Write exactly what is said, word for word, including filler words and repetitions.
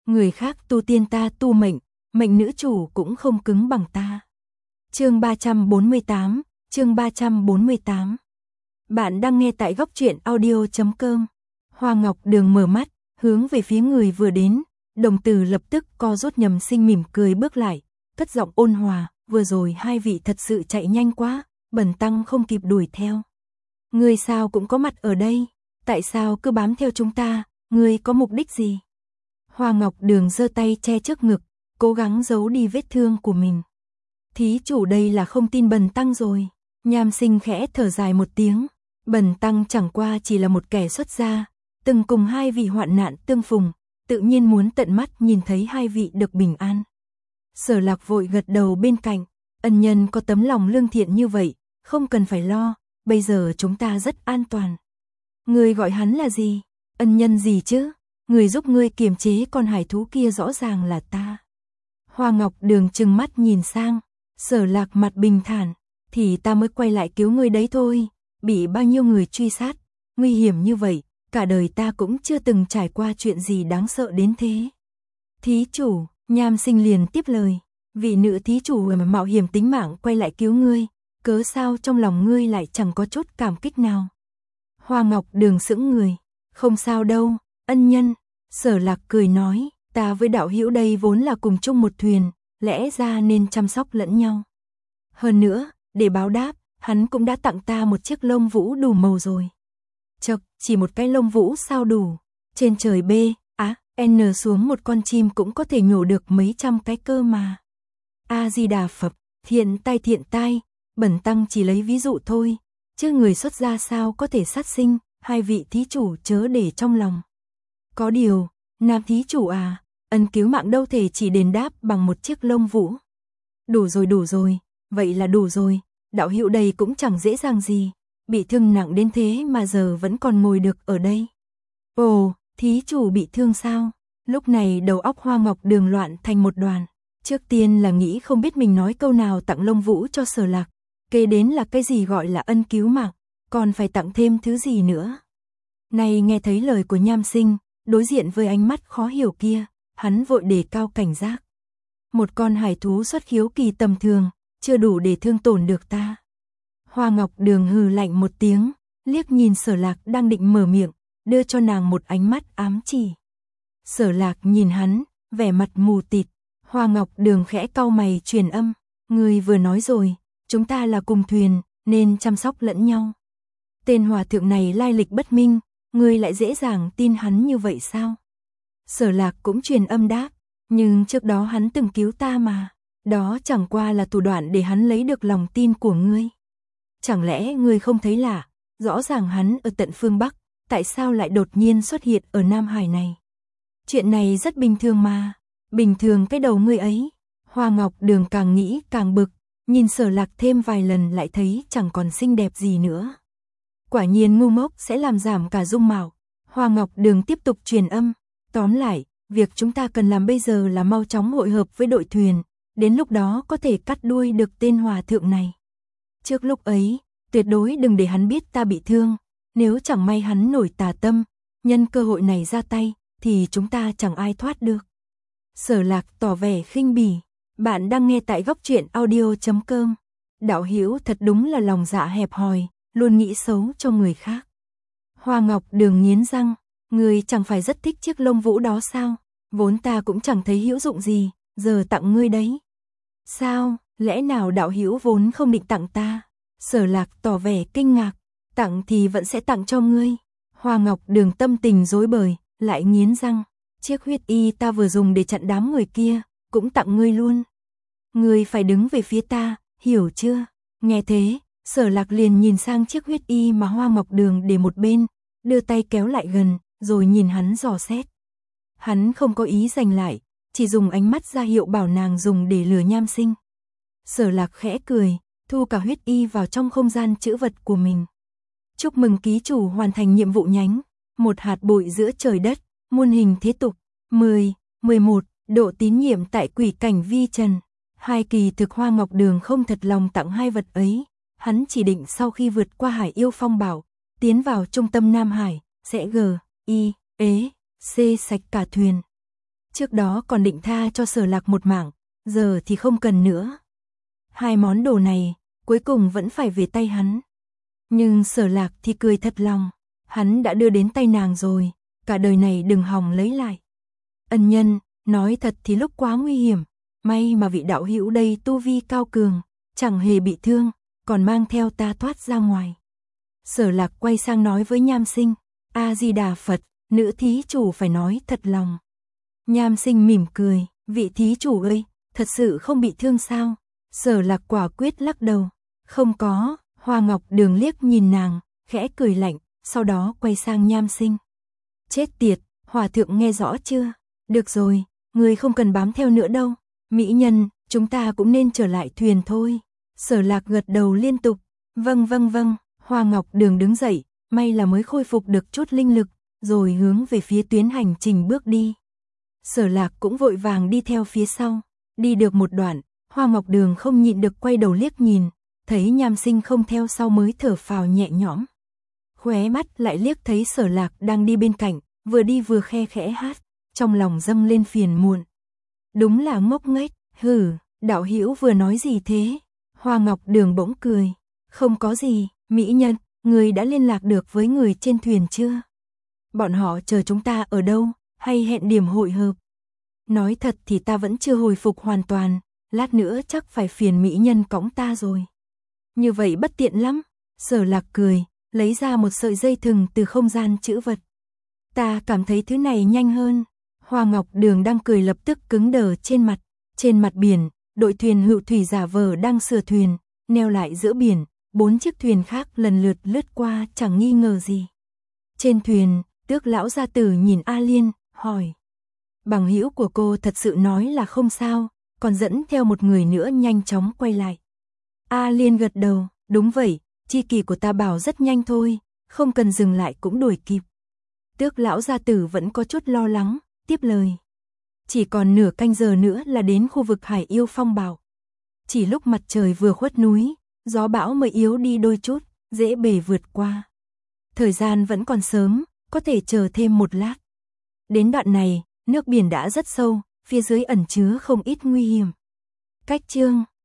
người khác tu tiên ta tu mệnh, mệnh nữ chủ cũng không cứng bằng ta. Chương ba trăm bốn mươi tám, chương ba trăm bốn mươi tám. Bạn đang nghe tại góc truyện audio chấm com. Hoa Ngọc Đường mở mắt, hướng về phía người vừa đến, đồng tử lập tức co rút, Nhầm Sinh mỉm cười bước lại, cất giọng ôn hòa, vừa rồi hai vị thật sự chạy nhanh quá, bần tăng không kịp đuổi theo. Ngươi sao cũng có mặt ở đây, tại sao cứ bám theo chúng ta, ngươi có mục đích gì? Hoa Ngọc Đường giơ tay che trước ngực, cố gắng giấu đi vết thương của mình. Thí chủ đây là không tin bần tăng rồi. Nham Sinh khẽ thở dài một tiếng, bần tăng chẳng qua chỉ là một kẻ xuất gia, từng cùng hai vị hoạn nạn tương phùng, tự nhiên muốn tận mắt nhìn thấy hai vị được bình an. Sở Lạc vội gật đầu bên cạnh, ân nhân có tấm lòng lương thiện như vậy, không cần phải lo, bây giờ chúng ta rất an toàn. Ngươi gọi hắn là gì? Ân nhân gì chứ? Người giúp ngươi kiềm chế con hải thú kia rõ ràng là ta. Hoa Ngọc Đường trừng mắt nhìn sang, Sở Lạc mặt bình thản, thì ta mới quay lại cứu ngươi đấy thôi, bị bao nhiêu người truy sát, nguy hiểm như vậy, cả đời ta cũng chưa từng trải qua chuyện gì đáng sợ đến thế. Thí chủ, Nham Sinh liền tiếp lời, vị nữ thí chủ mà mạo hiểm tính mạng quay lại cứu ngươi, cớ sao trong lòng ngươi lại chẳng có chút cảm kích nào? Hoa Ngọc Đường sững người, không sao đâu, ân nhân. Sở Lạc cười nói, ta với đạo hữu đây vốn là cùng chung một thuyền, lẽ ra nên chăm sóc lẫn nhau. Hơn nữa, để báo đáp, hắn cũng đã tặng ta một chiếc lông vũ đủ màu rồi. Chậc, chỉ một cái lông vũ sao đủ? Trên trời B, á, N xuống một con chim cũng có thể nhổ được mấy trăm cái cơ mà. A Di Đà Phật, thiện tai thiện tai, bần tăng chỉ lấy ví dụ thôi, chứ người xuất gia sao có thể sát sinh, hai vị thí chủ chớ để trong lòng. Có điều, nam thí chủ à, ân cứu mạng đâu thể chỉ đền đáp bằng một chiếc lông vũ. Đủ rồi đủ rồi, vậy là đủ rồi, đạo hữu đây cũng chẳng dễ dàng gì, bị thương nặng đến thế mà giờ vẫn còn ngồi được ở đây. Ồ, thí chủ bị thương sao? Lúc này đầu óc Hoa Ngọc Đường loạn thành một đoàn. Trước tiên là nghĩ không biết mình nói câu nào tặng lông vũ cho Sở Lạc, kế đến là cái gì gọi là ân cứu mạng, còn phải tặng thêm thứ gì nữa. Này nghe thấy lời của Nham Sinh, đối diện với ánh mắt khó hiểu kia, hắn vội đề cao cảnh giác. Một con hải thú xuất khiếu kỳ tầm thường, chưa đủ để thương tổn được ta. Hoa Ngọc Đường hừ lạnh một tiếng, liếc nhìn Sở Lạc đang định mở miệng, đưa cho nàng một ánh mắt ám chỉ. Sở Lạc nhìn hắn, vẻ mặt mù tịt. Hoa Ngọc Đường khẽ cau mày truyền âm, ngươi vừa nói rồi, chúng ta là cùng thuyền, nên chăm sóc lẫn nhau. Tên hòa thượng này lai lịch bất minh, ngươi lại dễ dàng tin hắn như vậy sao? Sở Lạc cũng truyền âm đáp, nhưng trước đó hắn từng cứu ta mà, đó chẳng qua là thủ đoạn để hắn lấy được lòng tin của ngươi. Chẳng lẽ ngươi không thấy lạ, rõ ràng hắn ở tận phương Bắc, tại sao lại đột nhiên xuất hiện ở Nam Hải này? Chuyện này rất bình thường mà, bình thường cái đầu ngươi ấy. Hoa Ngọc Đường càng nghĩ càng bực, nhìn Sở Lạc thêm vài lần lại thấy chẳng còn xinh đẹp gì nữa. Quả nhiên ngu ngốc sẽ làm giảm cả dung mạo. Hoa Ngọc Đường tiếp tục truyền âm, tóm lại, việc chúng ta cần làm bây giờ là mau chóng hội hợp với đội thuyền, đến lúc đó có thể cắt đuôi được tên hòa thượng này. Trước lúc ấy, tuyệt đối đừng để hắn biết ta bị thương, nếu chẳng may hắn nổi tà tâm, nhân cơ hội này ra tay, thì chúng ta chẳng ai thoát được. Sở Lạc tỏ vẻ khinh bỉ, bạn đang nghe tại góc truyện audio chấm com. Đạo hữu thật đúng là lòng dạ hẹp hòi, luôn nghĩ xấu cho người khác. Hoa Ngọc Đường nghiến răng, ngươi chẳng phải rất thích chiếc lông vũ đó sao? Vốn ta cũng chẳng thấy hữu dụng gì, giờ tặng ngươi đấy. Sao, lẽ nào đạo hữu vốn không định tặng ta? Sở Lạc tỏ vẻ kinh ngạc, tặng thì vẫn sẽ tặng cho ngươi. Hoa Ngọc Đường tâm tình rối bời, lại nghiến răng, chiếc huyết y ta vừa dùng để chặn đám người kia, cũng tặng ngươi luôn. Ngươi phải đứng về phía ta, hiểu chưa? Nghe thế, Sở Lạc liền nhìn sang chiếc huyết y mà Hoa Ngọc Đường để một bên, đưa tay kéo lại gần, rồi nhìn hắn dò xét. Hắn không có ý giành lại, chỉ dùng ánh mắt ra hiệu bảo nàng dùng để lừa Nham Sinh. Sở Lạc khẽ cười, thu cả huyết y vào trong không gian trữ vật của mình. Chúc mừng ký chủ hoàn thành nhiệm vụ nhánh, một hạt bụi giữa trời đất, muôn hình thế tục. mười, mười một, độ tín nhiệm tại quỷ cảnh vi trần. Hai kỳ thực Hoa Ngọc Đường không thật lòng tặng hai vật ấy, hắn chỉ định sau khi vượt qua Hải Yêu Phong Bảo, tiến vào trung tâm Nam Hải, sẽ g, i, ế, c sạch cả thuyền. Trước đó còn định tha cho Sở Lạc một mạng, giờ thì không cần nữa. Hai món đồ này, cuối cùng vẫn phải về tay hắn. Nhưng Sở Lạc thì cười thật lòng, hắn đã đưa đến tay nàng rồi, cả đời này đừng hòng lấy lại. Ân nhân, nói thật thì lúc quá nguy hiểm, may mà vị đạo hữu đây tu vi cao cường, chẳng hề bị thương, còn mang theo ta thoát ra ngoài. Sở Lạc quay sang nói với Nham Sinh, A-di-đà Phật, nữ thí chủ phải nói thật lòng. Nham Sinh mỉm cười, vị thí chủ ơi, thật sự không bị thương sao? Sở Lạc quả quyết lắc đầu, không có. Hoa Ngọc Đường liếc nhìn nàng, khẽ cười lạnh, sau đó quay sang Nham Sinh. Chết tiệt, hòa thượng nghe rõ chưa? Được rồi, người không cần bám theo nữa đâu. Mỹ nhân, chúng ta cũng nên trở lại thuyền thôi. Sở Lạc gật đầu liên tục, vâng vâng vâng. Hoa Ngọc Đường đứng dậy, may là mới khôi phục được chút linh lực, rồi hướng về phía tuyến hành trình bước đi. Sở Lạc cũng vội vàng đi theo phía sau, đi được một đoạn, Hoa Ngọc Đường không nhịn được quay đầu liếc nhìn, thấy Nham Sinh không theo sau mới thở phào nhẹ nhõm. Khóe mắt lại liếc thấy Sở Lạc đang đi bên cạnh, vừa đi vừa khe khẽ hát, trong lòng dâng lên phiền muộn. Đúng là ngốc nghếch, hừ, đạo hữu vừa nói gì thế? Hoa Ngọc Đường bỗng cười, không có gì, mỹ nhân, người đã liên lạc được với người trên thuyền chưa? Bọn họ chờ chúng ta ở đâu, hay hẹn điểm hội hợp? Nói thật thì ta vẫn chưa hồi phục hoàn toàn, lát nữa chắc phải phiền mỹ nhân cõng ta rồi. Như vậy bất tiện lắm. Sở Lạc cười, lấy ra một sợi dây thừng từ không gian trữ vật. Ta cảm thấy thứ này nhanh hơn. Hoa Ngọc Đường đang cười lập tức cứng đờ trên mặt. Trên mặt biển, đội thuyền hữu thủy giả vờ đang sửa thuyền, neo lại giữa biển, bốn chiếc thuyền khác lần lượt lướt qua chẳng nghi ngờ gì. Trên thuyền, Tước lão gia tử nhìn A Liên, hỏi. Bằng hữu của cô thật sự nói là không sao, còn dẫn theo một người nữa nhanh chóng quay lại. A Liên gật đầu, đúng vậy, chi kỷ của ta bảo rất nhanh thôi, không cần dừng lại cũng đuổi kịp. Tước lão gia tử vẫn có chút lo lắng, tiếp lời. Chỉ còn nửa canh giờ nữa là đến khu vực Hải Yêu Phong Bảo. Chỉ lúc mặt trời vừa khuất núi, gió bão mới yếu đi đôi chút, dễ bề vượt qua. Thời gian vẫn còn sớm, có thể chờ thêm một lát. Đến đoạn này, nước biển đã rất sâu, phía dưới ẩn chứa không ít nguy hiểm. Cách chương